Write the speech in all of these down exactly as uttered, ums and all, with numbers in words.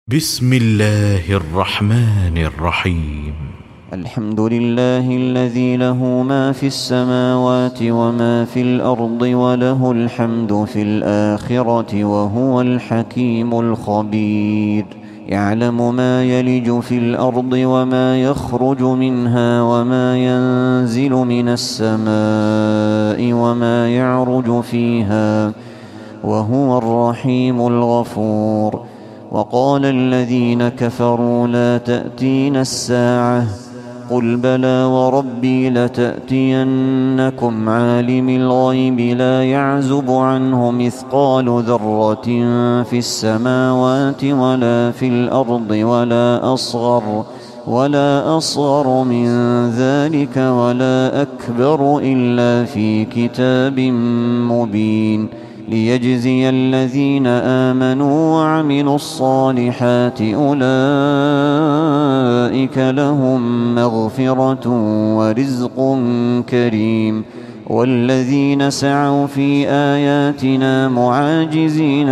بسم الله الرحمن الرحيم. الحمد لله الذي له ما في السماوات وما في الأرض وله الحمد في الآخرة وهو الحكيم الخبير. يعلم ما يلج في الأرض وما يخرج منها وما ينزل من السماء وما يعرج فيها وهو الرحيم الغفور. وقال الذين كفروا لا تأتينا الساعة قل بلى وربي لتأتينكم عالم الغيب لا يعزب عنه مثقال ذرة في السماوات ولا في الأرض ولا أصغر ولا أصغر من ذلك ولا أكبر إلا في كتاب مبين ليجزي الذين آمنوا وعملوا الصالحات أولئك لهم مغفرة ورزق كريم. والذين سعوا في آياتنا معاجزين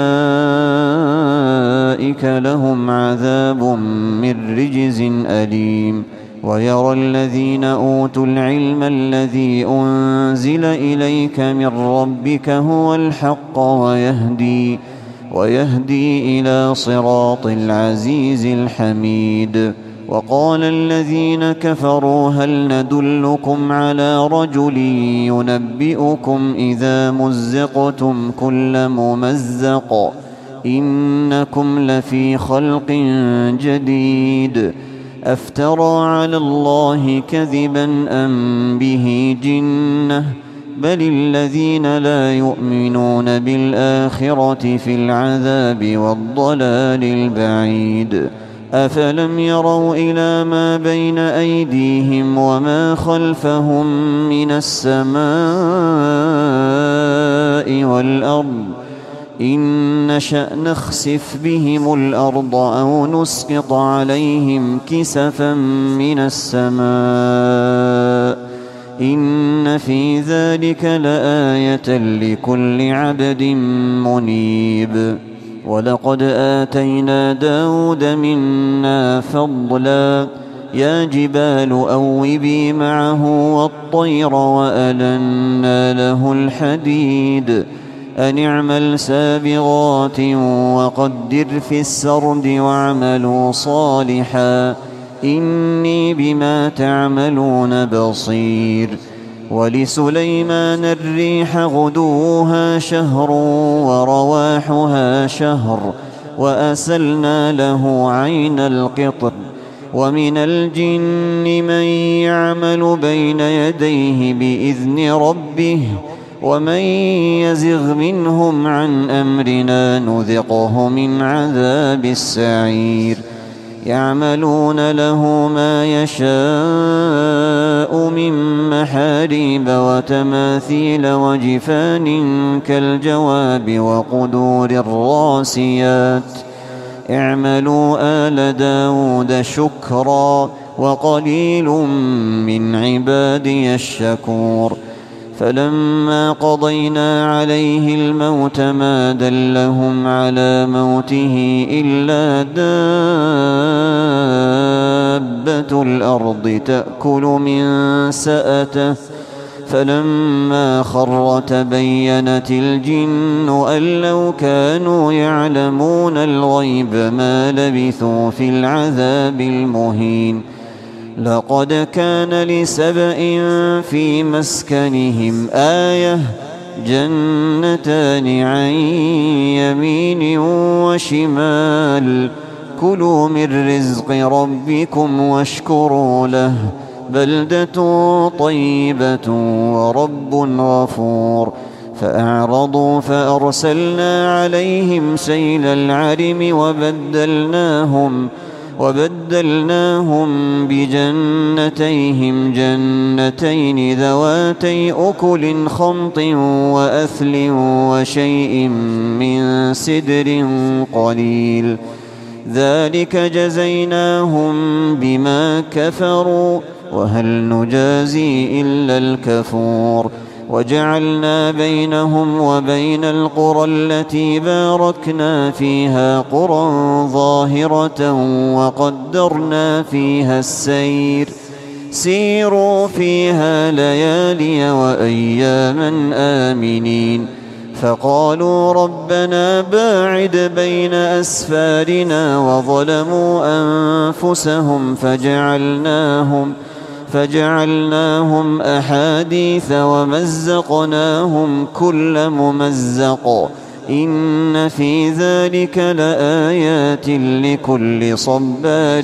أولئك لهم عذاب من رجز أليم. ويرى الذين أوتوا العلم الذي أنزل إليك من ربك هو الحق ويهدي, ويهدي إلى صراط العزيز الحميد. وقال الذين كفروا هل ندلكم على رجل ينبئكم إذا مزقتم كل ممزق إنكم لفي خلق جديد أفترى على الله كذبا أم به جنة بل الذين لا يؤمنون بالآخرة في العذاب والضلال البعيد. أفلم يروا إلى ما بين أيديهم وما خلفهم من السماء والأرض إن نشأ نخسف بهم الأرض أو نسقط عليهم كسفا من السماء إن في ذلك لآية لكل عبد منيب. ولقد آتينا داود منا فضلا يا جبال أوبي معه والطير وألنا له الحديد أن اعمل سابغات وقدر في السرد واعملوا صالحا إني بما تعملون بصير. ولسليمان الريح غدوها شهر ورواحها شهر وأسلنا له عين القطر. ومن الجن من يعمل بين يديه بإذن ربه ومن يزغ منهم عن أمرنا نذقه من عذاب السعير. يعملون له ما يشاء من محاريب وتماثيل وجفان كالجواب وقدور الراسيات اعملوا آل داود شكرا وقليل من عبادي الشكور. فلما قضينا عليه الموت ما دلهم على موته إلا دابة الأرض تأكل من سأته فلما خر تبينت الجن أن لو كانوا يعلمون الغيب ما لبثوا في العذاب المهين. لقد كان لسبإ في مسكنهم آية جنتان عن يمين وشمال كلوا من رزق ربكم واشكروا له بلدة طيبة ورب غفور. فأعرضوا فأرسلنا عليهم سيل العرم وبدلناهم وبدلناهم بجنتيهم جنتين ذواتي أكل خمط وأثل وشيء من سدر قليل ذلك جزيناهم بما كفروا وهل نجازي إلا الكفور. وجعلنا بينهم وبين القرى التي باركنا فيها قرى ظاهرة وقدرنا فيها السير سيروا فيها ليالي وأياما آمنين فقالوا ربنا باعد بين أسفارنا وظلموا أنفسهم فجعلناهم فجعلناهم أحاديث ومزقناهم كل ممزق إن في ذلك لآيات لكل صبار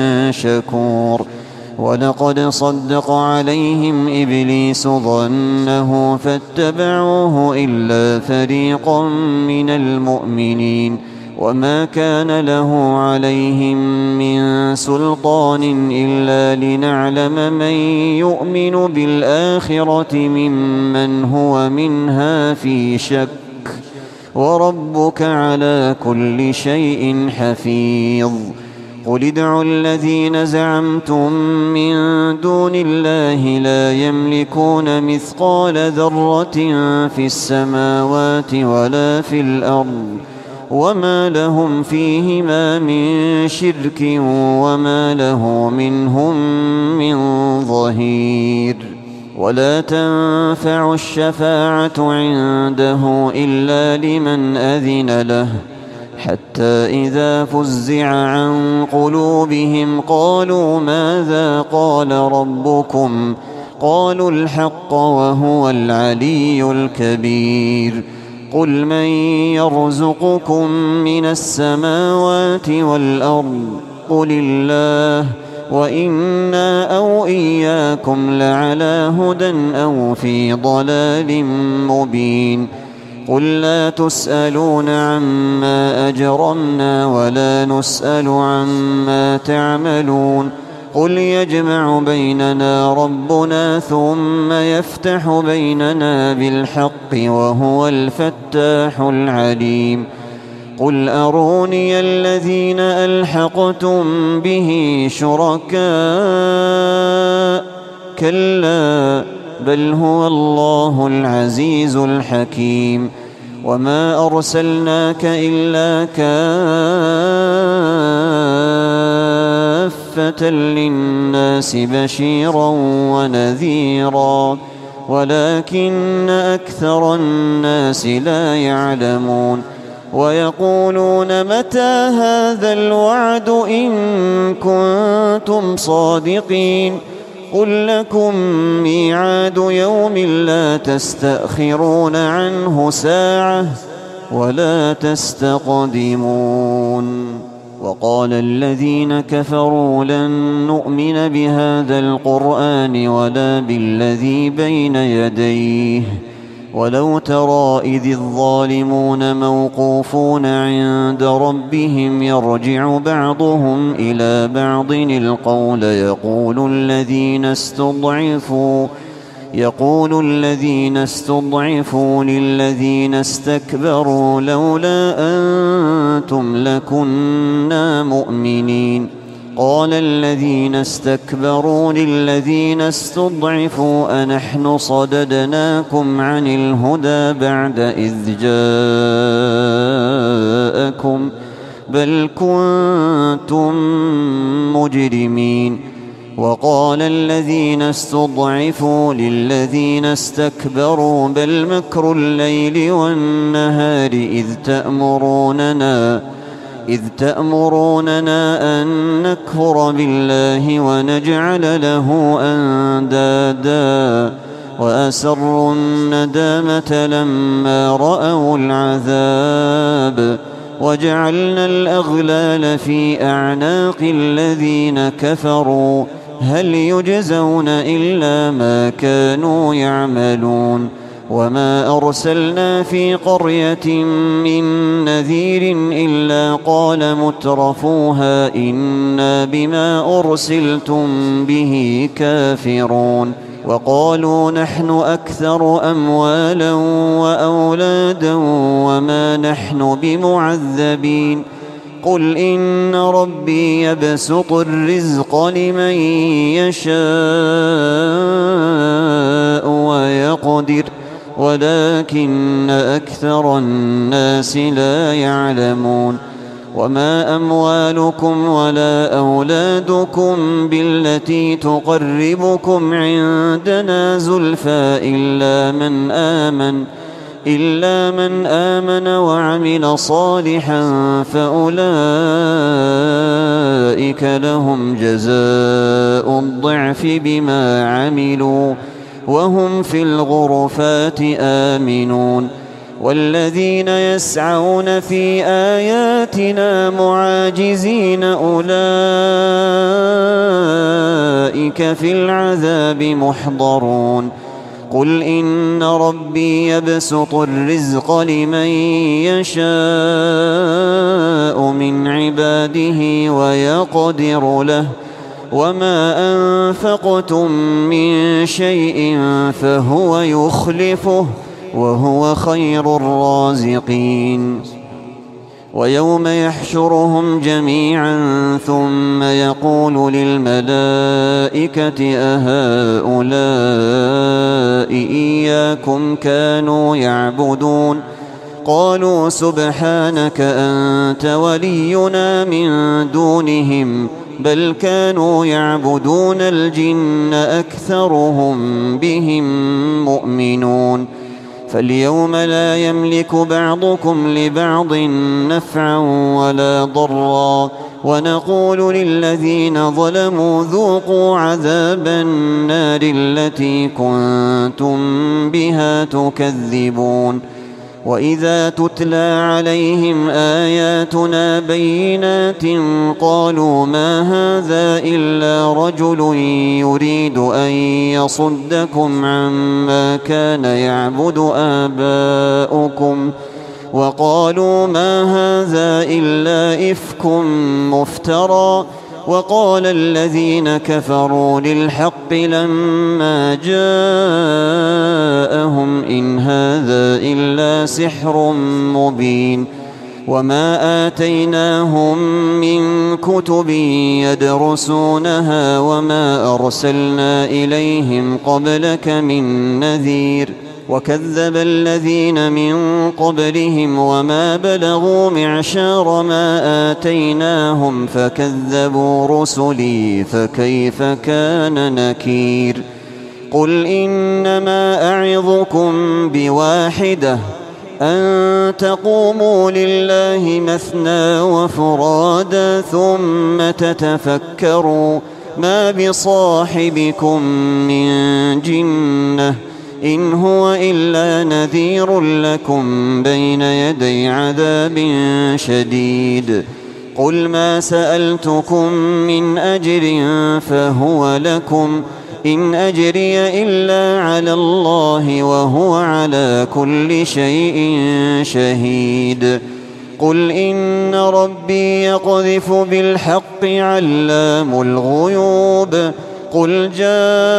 شكور ولقد صدق عليهم إبليس ظنه فاتبعوه إلا فريقا من المؤمنين وما كان له عليهم من سلطان إلا لنعلم من يؤمن بالآخرة ممن هو منها في شك وربك على كل شيء حفيظ قل ادعوا الذين زعمتم من دون الله لا يملكون مثقال ذرة في السماوات ولا في الأرض وما لهم فيهما من شرك وما له منهم من ظهير ولا تنفع الشفاعة عنده إلا لمن أذن له حتى إذا فزع عن قلوبهم قالوا ماذا قال ربكم قالوا الحق وهو العلي الكبير قل من يرزقكم من السماوات والأرض قل الله وإنا أو إياكم لعلى هدى أو في ضلال مبين قل لا تسألون عما أجرمنا ولا نسأل عما تعملون قل يجمع بيننا ربنا ثم يفتح بيننا بالحق وهو الفتاح العليم قل أروني الذين ألحقتم به شركاء كلا بل هو الله العزيز الحكيم وما أرسلناك إلا كافة للناس بشيرا ونذيرا ولكن أكثر الناس لا يعلمون ويقولون متى هذا الوعد إن كنتم صادقين قل لكم ميعاد يوم لا تستأخرون عنه ساعة ولا تستقدمون وقال الذين كفروا لن نؤمن بهذا القرآن ولا بالذي بين يديه ولو ترى إذ الظالمون موقوفون عند ربهم يرجع بعضهم إلى بعض القول يقول الذين استضعفوا يقول الذين استضعفوا للذين استكبروا لولا أنتم لكنا مؤمنين قال الذين استكبروا للذين استضعفوا أنحن صددناكم عن الهدى بعد إذ جاءكم بل كنتم مجرمين وقال الذين استضعفوا للذين استكبروا بل مكر الليل والنهار إذ تأمروننا إذ تأمروننا أن نكفر بالله ونجعل له أندادا وأسروا الندامة لما رأوا العذاب وجعلنا الأغلال في أعناق الذين كفروا هل يجزون إلا ما كانوا يعملون وما أرسلنا في قرية من نذير إلا قال مترفوها إنا بما أرسلتم به كافرون وقالوا نحن أكثر أموالا وأولادا وما نحن بمعذبين قل إن ربي يبسط الرزق لمن يشاء ويقدر يقدر ولكن أكثر الناس لا يعلمون. وما أموالكم ولا أولادكم بالتي تقربكم عندنا زلفى إلا من آمن إلا من آمن وعمل صالحا فأولئك لهم جزاء الضعف بما عملوا وهم في الغرفات آمنون. والذين يسعون في آياتنا معاجزين أولئك في العذاب محضرون. قل إن ربي يبسط الرزق لمن يشاء من عباده ويقدر له وما أنفقتم من شيء فهو يخلفه وهو خير الرازقين. ويوم يحشرهم جميعا ثم يقول للملائكة أهؤلاء إياكم كانوا يعبدون قالوا سبحانك أنت ولينا من دونهم بل كانوا يعبدون الجن أكثرهم بهم مؤمنون. فاليوم لا يملك بعضكم لبعض نفعا ولا ضرا ونقول للذين ظلموا ذوقوا عذاب النار التي كنتم بها تكذبون. وإذا تتلى عليهم آياتنا بينات قالوا ما هذا إلا رجل يريد أن يصدكم عما كان يعبد آباؤكم وقالوا ما هذا إلا إفك مفترى. وقال الذين كفروا للحق لما جاءهم إن هذا إلا سحر مبين. وما آتيناهم من كتب يدرسونها وما أرسلنا إليهم قبلك من نذير وكذب الذين من قبلهم وما بلغوا معشار ما آتيناهم فكذبوا رسلي فكيف كان نكير. قل إنما أعظكم بواحدة أن تقوموا لله مثنى وفرادا ثم تتفكروا ما بصاحبكم من جنة إن هو إلا نذير لكم بين يدي عذاب شديد. قل ما سألتكم من أجر فهو لكم إن أجري إلا على الله وهو على كل شيء شهيد. قل إن ربي يقذف بالحق علام الغيوب. قل جاء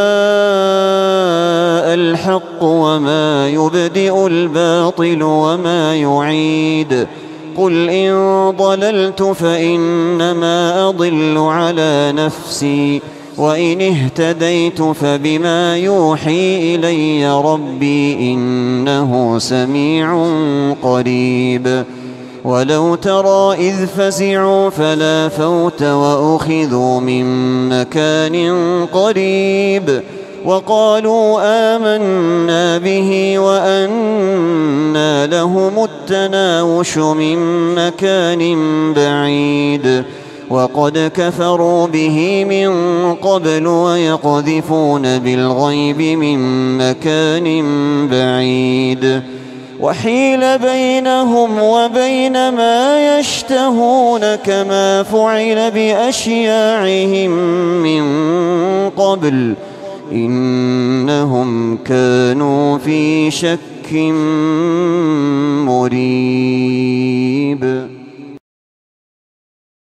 الحق وما يبدئ الباطل وما يعيد. قل إن ضللت فإنما أضل على نفسي وإن اهتديت فبما يوحي إلي ربي إنه سميع قريب. ولو ترى إذ فزعوا فلا فوت وأخذوا من مكان قريب وقالوا آمنا به وأنى لهم التناوش من مكان بعيد وقد كفروا به من قبل ويقذفون بالغيب من مكان بعيد. وحيل بينهم وبين ما يشتهون كما فعل بأشياعهم من قبل إنهم كانوا في شك مريب.